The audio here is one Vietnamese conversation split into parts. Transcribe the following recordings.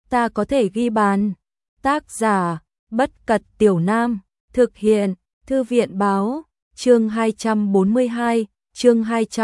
ta có thể ghi bàn. Tác giả, Bất Cật Tiểu Nam, thực hiện, Thư viện báo, chương 242, chương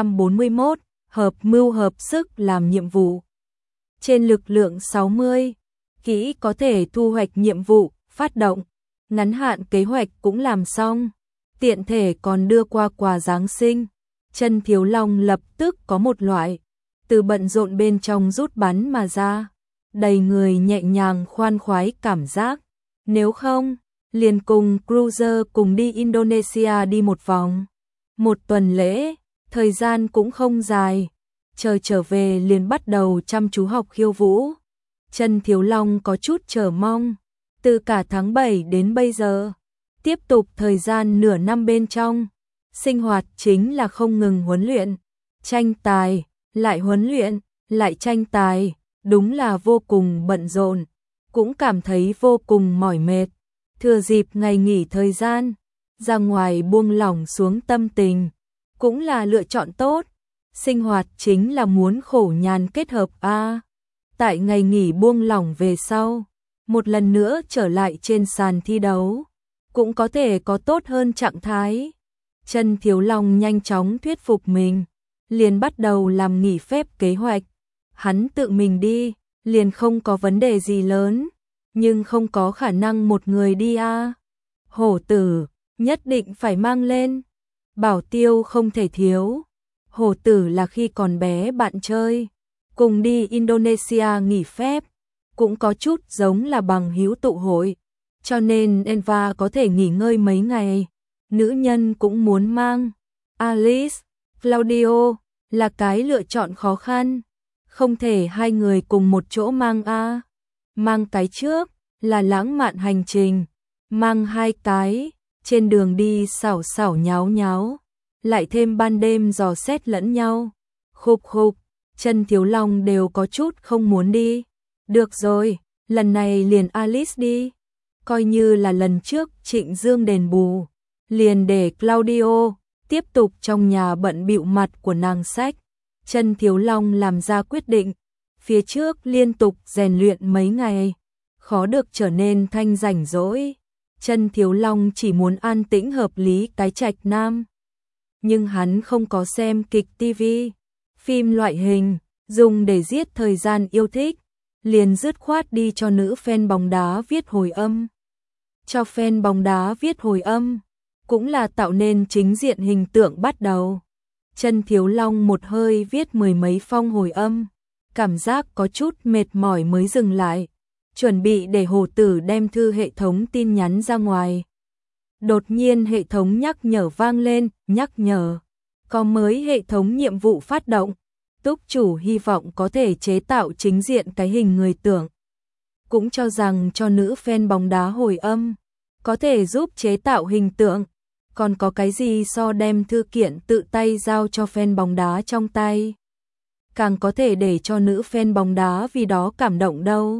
241, hợp mưu hợp sức làm nhiệm vụ. Trên lực lượng 60, kỹ có thể thu hoạch nhiệm vụ, phát động, ngắn hạn kế hoạch cũng làm xong, tiện thể còn đưa qua quà Giáng sinh. Chân Thiếu Long lập tức có một loại từ bận rộn bên trong rút bắn mà ra, đầy người nhẹ nhàng khoan khoái cảm giác. Nếu không, liền cùng Cruiser cùng đi Indonesia đi một vòng. Một tuần lễ, thời gian cũng không dài. Chờ trở về liền bắt đầu chăm chú học khiêu vũ. Chân Thiếu Long có chút chờ mong. Từ cả tháng 7 đến bây giờ, tiếp tục thời gian nửa năm bên trong, sinh hoạt chính là không ngừng huấn luyện, tranh tài, lại huấn luyện, lại tranh tài, đúng là vô cùng bận rộn, cũng cảm thấy vô cùng mỏi mệt. Thừa dịp ngày nghỉ thời gian, ra ngoài buông lỏng xuống tâm tình, cũng là lựa chọn tốt. Sinh hoạt chính là muốn khổ nhàn kết hợp a. Tại ngày nghỉ buông lỏng về sau, một lần nữa trở lại trên sàn thi đấu, cũng có thể có tốt hơn trạng thái. Chân Thiếu Long nhanh chóng thuyết phục mình, liền bắt đầu làm nghỉ phép kế hoạch. Hắn tự mình đi, liền không có vấn đề gì lớn, nhưng không có khả năng một người đi a. Hổ tử, nhất định phải mang lên. Bảo tiêu không thể thiếu. Hổ tử là khi còn bé bạn chơi, cùng đi Indonesia nghỉ phép, cũng có chút giống là bằng hữu tụ hội, cho nên Eva có thể nghỉ ngơi mấy ngày. Nữ nhân cũng muốn mang. Alice, Claudio là cái lựa chọn khó khăn, không thể hai người cùng một chỗ mang a. Mang cái trước là lãng mạn hành trình, mang hai cái, trên đường đi xảo xảo nháo nháo, lại thêm ban đêm dò xét lẫn nhau. Khục khục, Chân Thiếu Long đều có chút không muốn đi. Được rồi, lần này liền Alice đi, coi như là lần trước Trịnh Dương đền bù, liền để Claudio tiếp tục trong nhà bận bịu mặt của nàng sách. Chân Thiếu Long làm ra quyết định, phía trước liên tục rèn luyện mấy ngày, khó được trở nên thanh rảnh rỗi. Chân Thiếu Long chỉ muốn an tĩnh hợp lý cái trạch nam. Nhưng hắn không có xem kịch TV, phim loại hình, dùng để giết thời gian yêu thích, liền dứt khoát đi cho nữ fan bóng đá viết hồi âm. Cho fan bóng đá viết hồi âm, cũng là tạo nên chính diện hình tượng bắt đầu. Chân Thiếu Long một hơi viết mười mấy phong hồi âm, cảm giác có chút mệt mỏi mới dừng lại, chuẩn bị để Hồ Tử đem thư hệ thống tin nhắn ra ngoài. Đột nhiên hệ thống nhắc nhở vang lên, nhắc nhở, có mới hệ thống nhiệm vụ phát động. Túc chủ hy vọng có thể chế tạo chính diện cái hình người tưởng. Cũng cho rằng cho nữ fan bóng đá hồi âm, có thể giúp chế tạo hình tượng. Còn có cái gì so đem thư kiện tự tay giao cho fan bóng đá trong tay, càng có thể để cho nữ fan bóng đá vì đó cảm động đâu.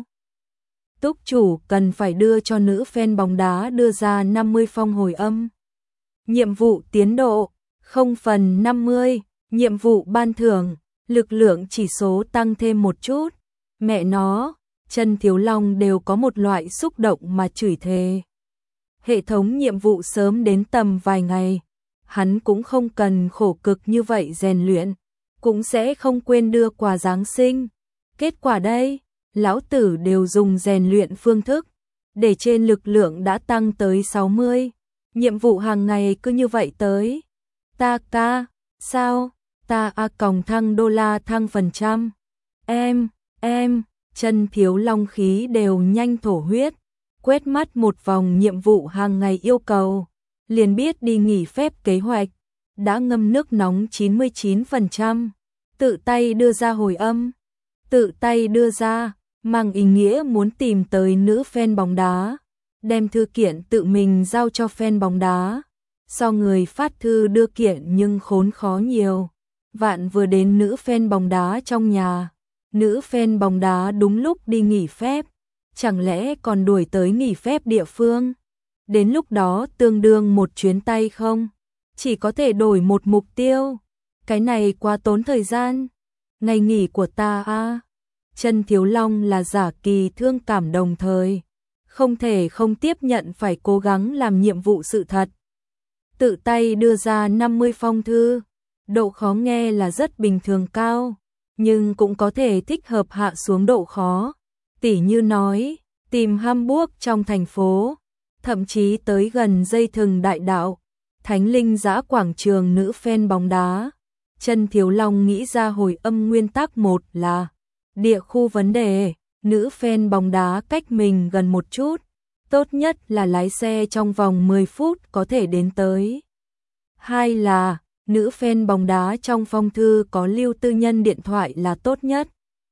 Túc chủ cần phải đưa cho nữ fan bóng đá đưa ra 50 phong hồi âm. Nhiệm vụ tiến độ 0/50, nhiệm vụ ban thưởng, lực lượng chỉ số tăng thêm một chút. Mẹ nó, Chân Thiếu Long đều có một loại xúc động mà chửi thề. Hệ thống nhiệm vụ sớm đến tầm vài ngày, hắn cũng không cần khổ cực như vậy rèn luyện, cũng sẽ không quên đưa quà Giáng sinh. Kết quả đây, lão tử đều dùng rèn luyện phương thức, để trên lực lượng đã tăng tới 60. Nhiệm vụ hàng ngày cứ như vậy tới. Ta ca, sao? Ta còng thăng đô la thăng phần trăm. Em, Chân Thiếu Long khí đều nhanh thổ huyết. Quét mắt một vòng nhiệm vụ hàng ngày yêu cầu, liền biết đi nghỉ phép kế hoạch, đã ngâm nước nóng 99%, tự tay đưa ra hồi âm, tự tay đưa ra, mang ý nghĩa muốn tìm tới nữ fan bóng đá, đem thư kiện tự mình giao cho fan bóng đá, so người phát thư đưa kiện nhưng khốn khó nhiều. Vạn vừa đến nữ fan bóng đá trong nhà, nữ fan bóng đá đúng lúc đi nghỉ phép, chẳng lẽ còn đuổi tới nghỉ phép địa phương? Đến lúc đó tương đương một chuyến tay không? Chỉ có thể đổi một mục tiêu. Cái này quá tốn thời gian. Ngày nghỉ của ta Chân Thiếu Long là giả kỳ thương cảm đồng thời, không thể không tiếp nhận phải cố gắng làm nhiệm vụ sự thật. Tự tay đưa ra 50 phong thư, độ khó nghe là rất bình thường cao, nhưng cũng có thể thích hợp hạ xuống độ khó. Tỉ như nói, tìm Hamburg trong thành phố, thậm chí tới gần dây thừng đại đạo, Thánh Linh Dã quảng trường nữ fan bóng đá. Chân Thiếu Long nghĩ ra hồi âm nguyên tắc một là địa khu vấn đề, nữ fan bóng đá cách mình gần một chút, tốt nhất là lái xe trong vòng 10 phút có thể đến tới. Hai là nữ fan bóng đá trong phong thư có lưu tư nhân điện thoại là tốt nhất,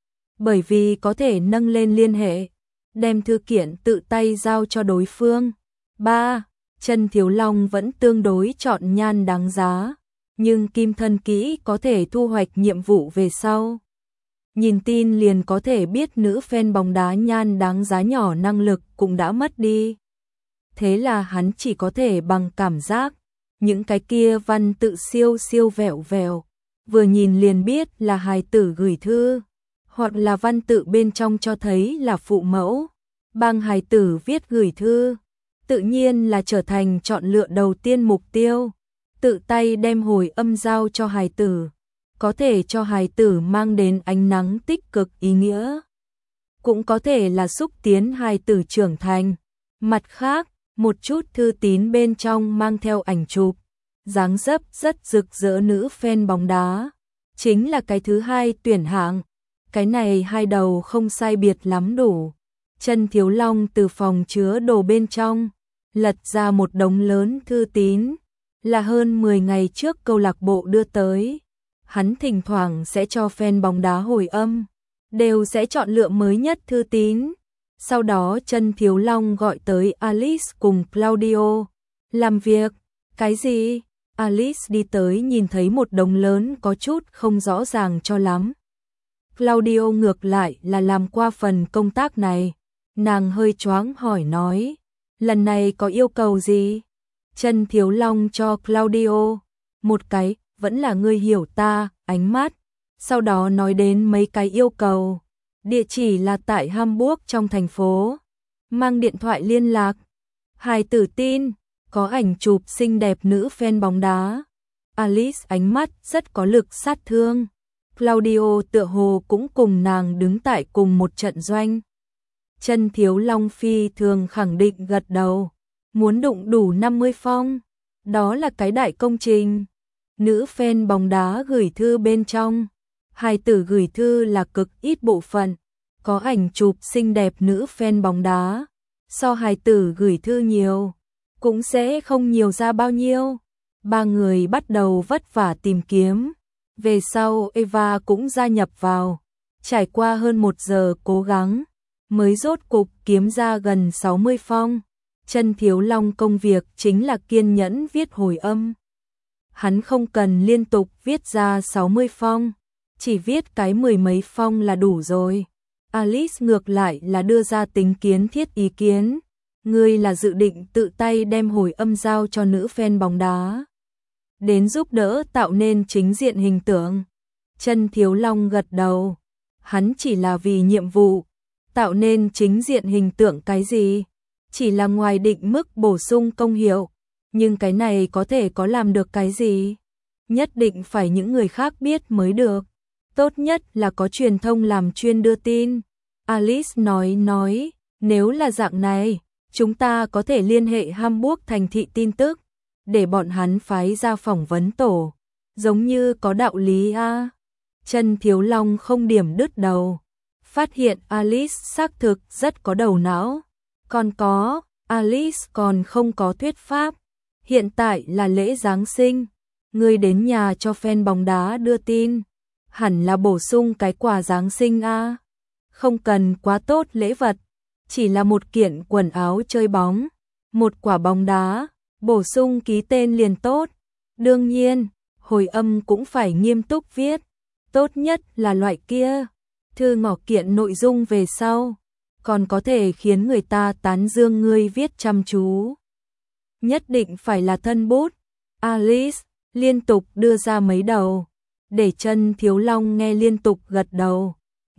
bởi vì có thể nâng lên liên hệ, đem thư kiện tự tay giao cho đối phương. 3. Chân Thiếu Long vẫn tương đối chọn nhan đáng giá, nhưng kim thân kỹ có thể thu hoạch nhiệm vụ về sau. Nhìn tin liền có thể biết nữ fan bóng đá nhan đáng giá nhỏ năng lực cũng đã mất đi. Thế là hắn chỉ có thể bằng cảm giác, những cái kia văn tự siêu siêu vẹo vẹo, vừa nhìn liền biết là hài tử gửi thư, hoặc là văn tự bên trong cho thấy là phụ mẫu, bằng hài tử viết gửi thư, tự nhiên là trở thành chọn lựa đầu tiên mục tiêu. Tự tay đem hồi âm giao cho hài tử, có thể cho hài tử mang đến ánh nắng tích cực ý nghĩa, cũng có thể là xúc tiến hài tử trưởng thành. Mặt khác, một chút thư tín bên trong mang theo ảnh chụp, dáng dấp rất rực rỡ nữ fan bóng đá, chính là cái thứ hai tuyển hạng. Cái này hai đầu không sai biệt lắm đủ. Chân Thiếu Long từ phòng chứa đồ bên trong lật ra một đống lớn thư tín, là hơn 10 ngày trước câu lạc bộ đưa tới. Hắn thỉnh thoảng sẽ cho fan bóng đá hồi âm, đều sẽ chọn lựa mới nhất thư tín. Sau đó Chân Thiếu Long gọi tới Alice cùng Claudio làm việc. Cái gì? Alice đi tới nhìn thấy một đống lớn có chút không rõ ràng cho lắm. Claudio ngược lại là làm qua phần công tác này. Nàng hơi choáng hỏi nói, lần này có yêu cầu gì? Chân Thiếu Long cho Claudio một cái, vẫn là ngươi hiểu ta, ánh mắt. Sau đó nói đến mấy cái yêu cầu. Địa chỉ là tại Hamburg trong thành phố. Mang điện thoại liên lạc. Hài tử tin, có ảnh chụp xinh đẹp nữ fan bóng đá. Alice ánh mắt rất có lực sát thương. Claudio tựa hồ cũng cùng nàng đứng tại cùng một trận doanh. Chân Thiếu Long phi thường khẳng định gật đầu. Muốn đụng đủ 50 phong, đó là cái đại công trình. Nữ fan bóng đá gửi thư bên trong, hài tử gửi thư là cực ít bộ phận, có ảnh chụp xinh đẹp nữ fan bóng đá, so hài tử gửi thư nhiều, cũng sẽ không nhiều ra bao nhiêu. Ba người bắt đầu vất vả tìm kiếm, về sau Eva cũng gia nhập vào, trải qua hơn 1 giờ cố gắng, mới rốt cục kiếm ra gần 60 phong. Chân Thiếu Long công việc chính là kiên nhẫn viết hồi âm. Hắn không cần liên tục viết ra 60 phong, chỉ viết cái 10 mấy phong là đủ rồi. Alice ngược lại là đưa ra tính kiến thiết ý kiến. Ngươi là dự định tự tay đem hồi âm giao cho nữ fan bóng đá, đến giúp đỡ tạo nên chính diện hình tượng. Chân Thiếu Long gật đầu. Hắn chỉ là vì nhiệm vụ, tạo nên chính diện hình tượng cái gì? Chỉ là ngoài định mức bổ sung công hiệu, nhưng cái này có thể có làm được cái gì? Nhất định phải những người khác biết mới được. Tốt nhất là có truyền thông làm chuyên đưa tin. Alice nói, nếu là dạng này, chúng ta có thể liên hệ Hamburg thành thị tin tức, để bọn hắn phái ra phỏng vấn tổ. Giống như có đạo lý a. Chân Thiếu Long không điểm đứt đầu. Phát hiện Alice xác thực rất có đầu não. Còn có, Alice còn không có thuyết pháp. Hiện tại là lễ Giáng sinh, ngươi đến nhà cho fan bóng đá đưa tin, hẳn là bổ sung cái quà Giáng sinh a. Không cần quá tốt lễ vật, chỉ là một kiện quần áo chơi bóng, một quả bóng đá, bổ sung ký tên liền tốt. Đương nhiên, hồi âm cũng phải nghiêm túc viết, tốt nhất là loại kia, thư ngỏ kiện nội dung về sau, còn có thể khiến người ta tán dương ngươi viết chăm chú. Nhất định phải là thân bút. Alice liên tục đưa ra mấy đầu, để Chân Thiếu Long nghe liên tục gật đầu.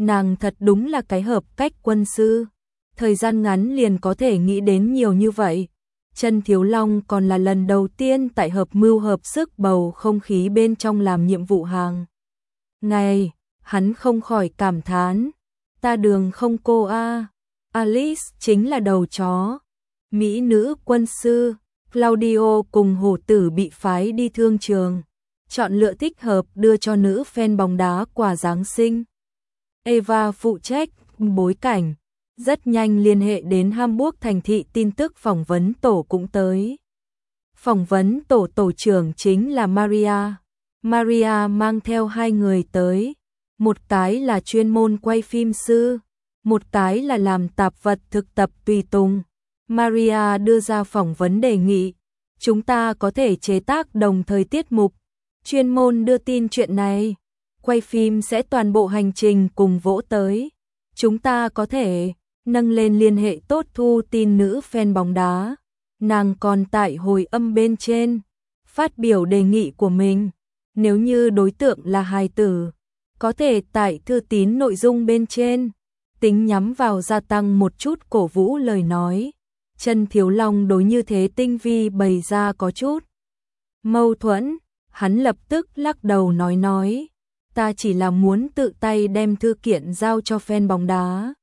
Nàng thật đúng là cái hợp cách quân sư, thời gian ngắn liền có thể nghĩ đến nhiều như vậy. Chân Thiếu Long còn là lần đầu tiên tại hợp mưu hợp sức bầu không khí bên trong làm nhiệm vụ hàng ngày, hắn không khỏi cảm thán, ta đường không cô a, Alice chính là đầu chó. Mỹ nữ quân sư, Claudio cùng hổ tử bị phái đi thương trường, chọn lựa thích hợp đưa cho nữ fan bóng đá quà Giáng sinh. Eva phụ trách bối cảnh, rất nhanh liên hệ đến Hamburg thành thị tin tức phỏng vấn tổ cũng tới. Phỏng vấn tổ tổ trưởng chính là Maria. Maria mang theo 2 người tới, một cái là chuyên môn quay phim sư, một cái là làm tạp vật thực tập tùy tùng. Maria đưa ra phỏng vấn đề nghị, chúng ta có thể chế tác đồng thời tiết mục, chuyên môn đưa tin chuyện này, quay phim sẽ toàn bộ hành trình cùng vỗ tới. Chúng ta có thể nâng lên liên hệ tốt thu tin nữ fan bóng đá. Nàng còn tại hồi âm bên trên, phát biểu đề nghị của mình, nếu như đối tượng là hài tử, có thể tại thư tín nội dung bên trên, tính nhắm vào gia tăng một chút cổ vũ lời nói. Chân Thiếu Long đối như thế tinh vi bày ra có chút mâu thuẫn, hắn lập tức lắc đầu nói, ta chỉ là muốn tự tay đem thư kiện giao cho fan bóng đá,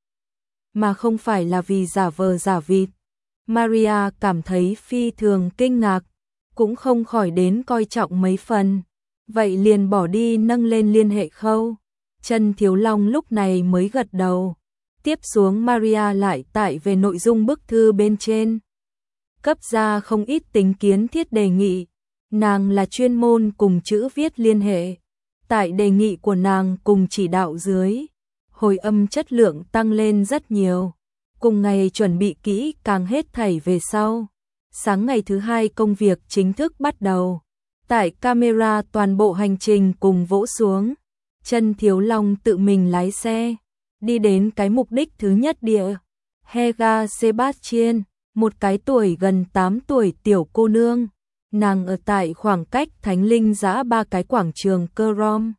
mà không phải là vì giả vờ giả vịt. Maria cảm thấy phi thường kinh ngạc, cũng không khỏi đến coi trọng mấy phần, vậy liền bỏ đi nâng lên liên hệ khâu. Chân Thiếu Long lúc này mới gật đầu. Tiếp xuống Maria lại tải về nội dung bức thư bên trên, cấp ra không ít tính kiến thiết đề nghị. Nàng là chuyên môn cùng chữ viết liên hệ, tại đề nghị của nàng cùng chỉ đạo dưới, hồi âm chất lượng tăng lên rất nhiều. Cùng ngày chuẩn bị kỹ càng hết thảy về sau. Sáng ngày thứ 2 công việc chính thức bắt đầu. Tại camera toàn bộ hành trình cùng vỗ xuống. Chân Thiếu Long tự mình lái xe, đi đến cái mục đích thứ nhất địa. Helga Sebastian, một cái tuổi gần 8 tuổi tiểu cô nương. Nàng ở tại khoảng cách Thánh Linh Giã 3 cái quảng trường Crom.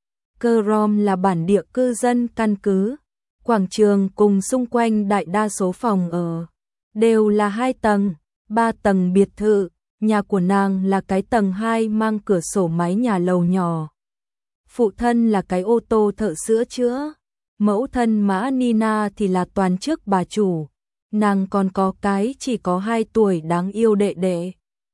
Crom là bản địa cư dân căn cứ. Quảng trường cùng xung quanh đại đa số phòng ở đều là 2 tầng, 3 tầng biệt thự. Nhà của nàng là cái tầng 2 mang cửa sổ mái nhà lầu nhỏ. Phụ thân là cái ô tô thợ sửa chữa. Mẫu thân Mã Nina thì là toàn chức bà chủ. Nàng còn có cái chỉ có 2 tuổi đáng yêu đệ đệ.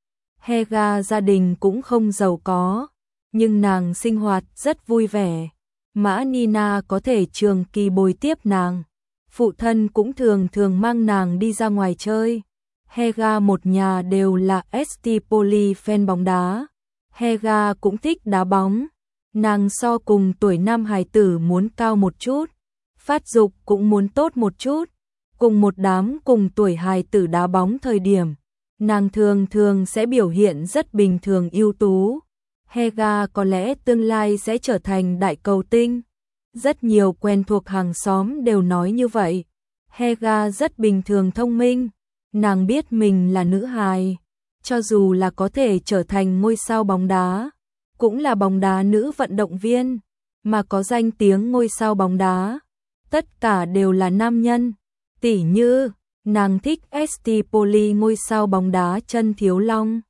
Helga gia đình cũng không giàu có, nhưng nàng sinh hoạt rất vui vẻ. Mã Nina có thể trường kỳ bồi tiếp nàng. Phụ thân cũng thường thường mang nàng đi ra ngoài chơi. Helga một nhà đều là ST Poli fan bóng đá. Helga cũng thích đá bóng. Nàng so cùng tuổi nam hài tử muốn cao một chút, phát dục cũng muốn tốt một chút. Cùng một đám cùng tuổi hài tử đá bóng thời điểm, nàng thường thường sẽ biểu hiện rất bình thường ưu tú. Helga có lẽ tương lai sẽ trở thành đại cầu tinh. Rất nhiều quen thuộc hàng xóm đều nói như vậy. Helga rất bình thường thông minh. Nàng biết mình là nữ hài, cho dù là có thể trở thành ngôi sao bóng đá, cũng là bóng đá nữ vận động viên, mà có danh tiếng ngôi sao bóng đá, tất cả đều là nam nhân. Tỉ như, nàng thích ST Poli ngôi sao bóng đá Chân Thiếu Long.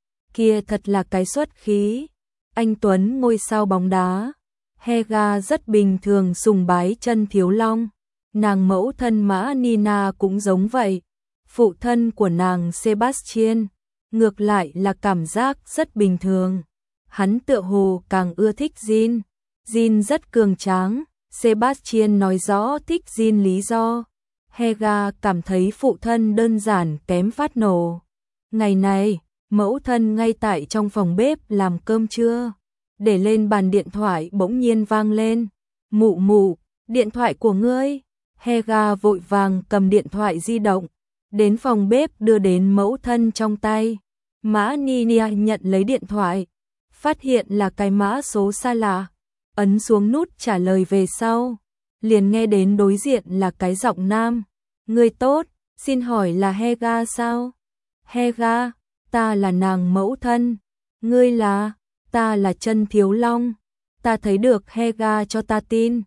Kia thật là cái xuất khí. Anh Tuấn ngôi sao bóng đá. Helga rất bình thường sùng bái Chân Thiếu Long. Nàng mẫu thân Mã Nina cũng giống vậy. Phụ thân của nàng Sebastian, ngược lại là cảm giác rất bình thường. Hắn tựa hồ càng ưa thích Jin. Jin rất cường tráng. Sebastian nói rõ thích Jin lý do. Helga cảm thấy phụ thân đơn giản kém phát nổ. Ngày này, mẫu thân ngay tại trong phòng bếp làm cơm trưa. Để lên bàn điện thoại bỗng nhiên vang lên. Mụ mụ, điện thoại của ngươi. Helga vội vàng cầm điện thoại di động, đến phòng bếp đưa đến mẫu thân trong tay. Mã Nina nhận lấy điện thoại, phát hiện là cái mã số xa lạ. Ấn xuống nút trả lời về sau, liền nghe đến đối diện là cái giọng nam. Người tốt, xin hỏi là Helga sao? Helga, ta là nàng mẫu thân. Ngươi là? Ta là Chân Thiếu Long. Ta thấy được Helga cho ta tin.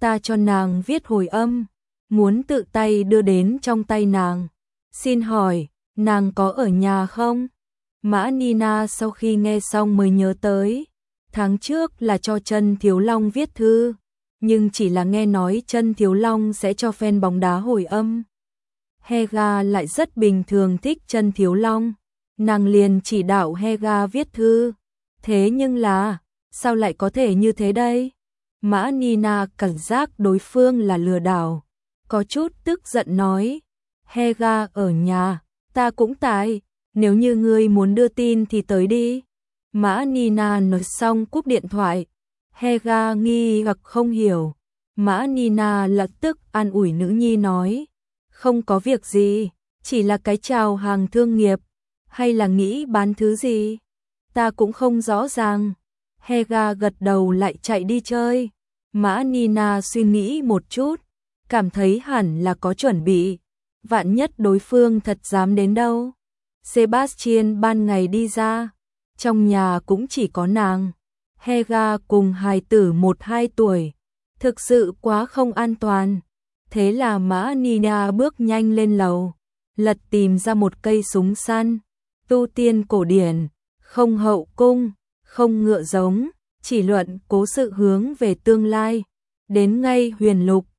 ta cho nàng viết hồi âm, muốn tự tay đưa đến trong tay nàng. Xin hỏi, nàng có ở nhà không? Mã Nina sau khi nghe xong mới nhớ tới, tháng trước là cho Trân Thiếu Long viết thư, nhưng chỉ là nghe nói Trân Thiếu Long sẽ cho fan bóng đá hồi âm. Hega lại rất bình thường thích Trân Thiếu Long, nàng liền chỉ đạo Hega viết thư. Thế nhưng là, sao lại có thể như thế đây? Mã Nina cảm giác đối phương là lừa đảo, có chút tức giận nói, Hega ở nhà, ta cũng tại, nếu như ngươi muốn đưa tin thì tới đi. Mã Nina nói xong cúp điện thoại, Hega nghi hoặc không hiểu. Mã Nina lập tức an ủi nữ nhi nói, không có việc gì, chỉ là cái chào hàng thương nghiệp, hay là nghĩ bán thứ gì? Ta cũng không rõ ràng. Hega gật đầu lại chạy đi chơi. Mã Nina suy nghĩ một chút, cảm thấy hẳn là có chuẩn bị, vạn nhất đối phương thật dám đến đâu. Sebastian ban ngày đi ra, trong nhà cũng chỉ có nàng, Hega cùng hài tử 1-2 tuổi, thực sự quá không an toàn. Thế là Mã Nina bước nhanh lên lầu, lật tìm ra một cây súng săn, tu tiên cổ điển, không hậu cung, không ngựa giống, chỉ luận cố sự hướng về tương lai. Đến ngay Huyền Lục,